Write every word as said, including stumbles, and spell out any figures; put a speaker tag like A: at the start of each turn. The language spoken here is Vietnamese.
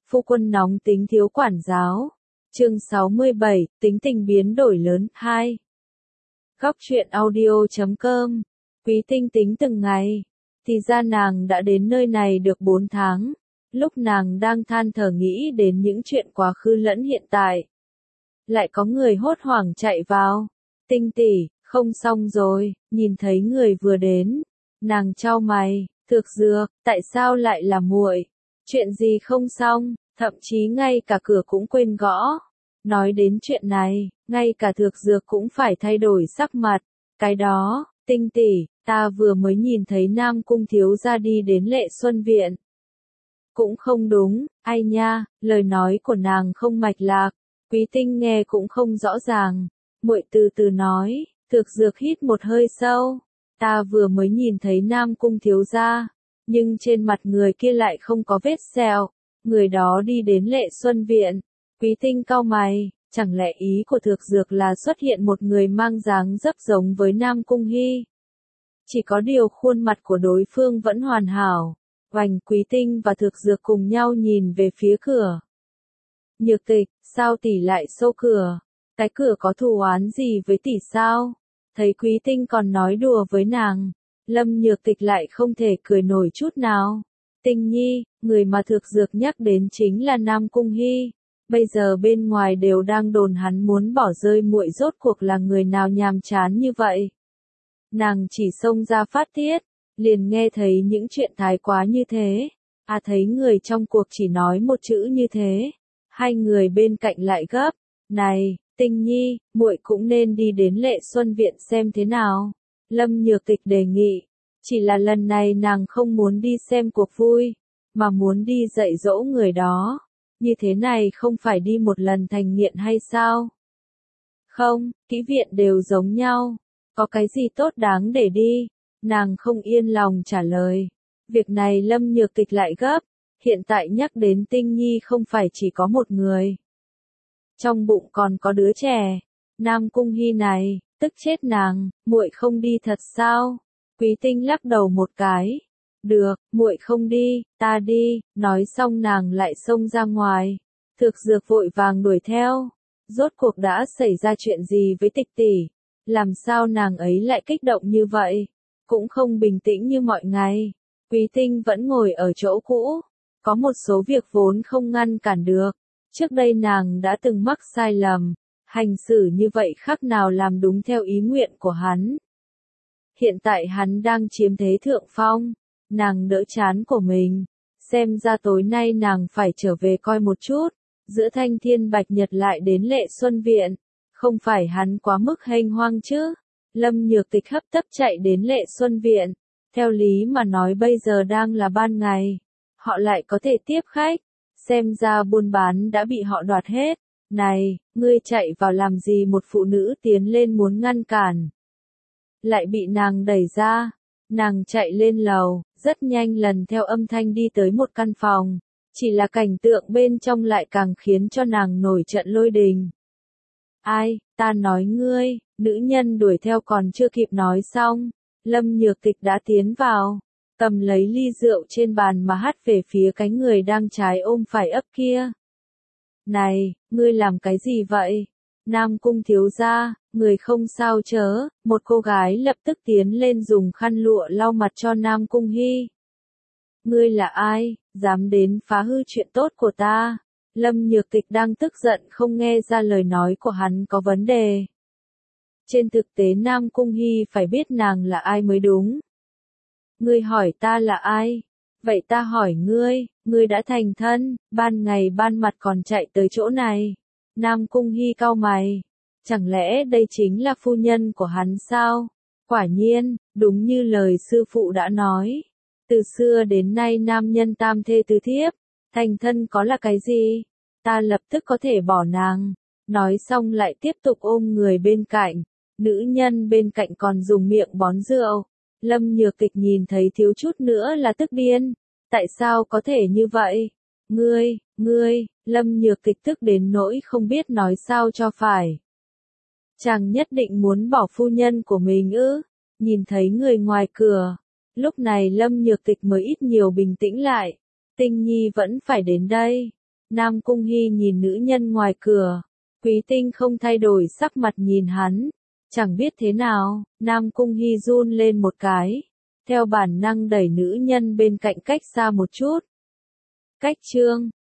A: Phu quân nóng tính thiếu quản giáo. Chương sáu mươi bảy, tính tình biến đổi lớn, hai. Góc truyện audio chấm com. Quý Tinh tính từng ngày. Thì ra nàng đã đến nơi này được bốn tháng. Lúc nàng đang than thở nghĩ đến những chuyện quá khứ lẫn hiện tại. Lại có người hốt hoảng chạy vào. Tinh tỷ, không xong rồi, nhìn thấy người vừa đến. Nàng chau mày, Thược Dược, tại sao lại là muội? Chuyện gì không xong, thậm chí ngay cả cửa cũng quên gõ. Nói đến chuyện này, ngay cả Thược Dược cũng phải thay đổi sắc mặt. Cái đó, Tinh tỷ, ta vừa mới nhìn thấy Nam Cung thiếu gia đi đến Lệ Xuân Viện. Cũng không đúng, ai nha, lời nói của nàng không mạch lạc. Quý Tinh nghe cũng không rõ ràng. Muội từ từ nói, Thược Dược hít một hơi sâu. Ta vừa mới nhìn thấy Nam Cung thiếu gia, nhưng trên mặt người kia lại không có vết sẹo. Người đó đi đến Lệ Xuân Viện. Quý Tinh cau mày, chẳng lẽ ý của Thược Dược là xuất hiện một người mang dáng dấp giống với Nam Cung Hy? Chỉ có điều khuôn mặt của đối phương vẫn hoàn hảo. Oành, Quý Tinh và Thược Dược cùng nhau nhìn về phía cửa. Nhược Tịch, sao tỷ lại xô cửa? Cái cửa có thù oán gì với tỷ sao? Thấy Quý Tinh còn nói đùa với nàng, Lâm Nhược Tịch lại không thể cười nổi chút nào. Tinh nhi, người mà Thược Dược nhắc đến chính là Nam Cung Hy. Bây giờ bên ngoài đều đang đồn hắn muốn bỏ rơi muội, rốt cuộc là người nào nhàm chán như vậy. Nàng chỉ xông ra phát tiết, liền nghe thấy những chuyện thái quá như thế. À, thấy người trong cuộc chỉ nói một chữ như thế. Hai người bên cạnh lại gấp, này, Tinh nhi, muội cũng nên đi đến Lệ Xuân Viện xem thế nào. Lâm Nhược Tịch đề nghị, chỉ là lần này nàng không muốn đi xem cuộc vui, mà muốn đi dạy dỗ người đó. Như thế này không phải đi một lần thành nghiện hay sao? Không, kỹ viện đều giống nhau. Có cái gì tốt đáng để đi? Nàng không yên lòng trả lời. Việc này Lâm Nhược Tịch lại gấp. Hiện tại nhắc đến Tinh nhi không phải chỉ có một người. Trong bụng còn có đứa trẻ. Nam Cung Hy này, tức chết nàng, muội không đi thật sao? Quý Tinh lắc đầu một cái. Được, muội không đi, ta đi. Nói xong nàng lại xông ra ngoài. Thược Dược vội vàng đuổi theo. Rốt cuộc đã xảy ra chuyện gì với Tịch tỷ? Làm sao nàng ấy lại kích động như vậy? Cũng không bình tĩnh như mọi ngày. Quý Tinh vẫn ngồi ở chỗ cũ. Có một số việc vốn không ngăn cản được. Trước đây nàng đã từng mắc sai lầm. Hành xử như vậy khác nào làm đúng theo ý nguyện của hắn. Hiện tại hắn đang chiếm thế thượng phong. Nàng đỡ chán của mình. Xem ra tối nay nàng phải trở về coi một chút. Giữa Thanh Thiên Bạch Nhật lại đến Lệ Xuân Viện. Không phải hắn quá mức hênh hoang chứ. Lâm Nhược Tịch hấp tấp chạy đến Lệ Xuân Viện. Theo lý mà nói bây giờ đang là ban ngày. Họ lại có thể tiếp khách. Xem ra buôn bán đã bị họ đoạt hết. Này, ngươi chạy vào làm gì? Một phụ nữ tiến lên muốn ngăn cản. Lại bị nàng đẩy ra. Nàng chạy lên lầu, rất nhanh lần theo âm thanh đi tới một căn phòng. Chỉ là cảnh tượng bên trong lại càng khiến cho nàng nổi trận lôi đình. Ai, ta nói ngươi, nữ nhân đuổi theo còn chưa kịp nói xong. Lâm Nhược Tịch đã tiến vào, cầm lấy ly rượu trên bàn mà hắt về phía cái người đang trái ôm phải ấp kia. Này, ngươi làm cái gì vậy? Nam Cung thiếu gia, người không sao chớ? Một cô gái lập tức tiến lên dùng khăn lụa lau mặt cho Nam Cung Hy. Ngươi là ai, dám đến phá hư chuyện tốt của ta? Lâm Nhược Tịch đang tức giận không nghe ra lời nói của hắn có vấn đề. Trên thực tế Nam Cung Hy phải biết nàng là ai mới đúng. Ngươi hỏi ta là ai? Vậy ta hỏi ngươi, ngươi đã thành thân, ban ngày ban mặt còn chạy tới chỗ này. Nam Cung Hy cau mày. Chẳng lẽ đây chính là phu nhân của hắn sao? Quả nhiên, đúng như lời sư phụ đã nói. Từ xưa đến nay nam nhân tam thê tứ thiếp. Thành thân có là cái gì? Ta lập tức có thể bỏ nàng. Nói xong lại tiếp tục ôm người bên cạnh. Nữ nhân bên cạnh còn dùng miệng bón rượu. Lâm Nhược Tịch nhìn thấy thiếu chút nữa là tức điên. Tại sao có thể như vậy? Ngươi, ngươi, Lâm Nhược Tịch tức đến nỗi không biết nói sao cho phải. Chàng nhất định muốn bỏ phu nhân của mình ư? Nhìn thấy người ngoài cửa. Lúc này Lâm Nhược Tịch mới ít nhiều bình tĩnh lại. Tinh nhi vẫn phải đến đây. Nam Cung Hy nhìn nữ nhân ngoài cửa. Quý Tinh không thay đổi sắc mặt nhìn hắn. Chẳng biết thế nào, Nam Cung Hy run lên một cái. Theo bản năng đẩy nữ nhân bên cạnh cách xa một chút. Cách chương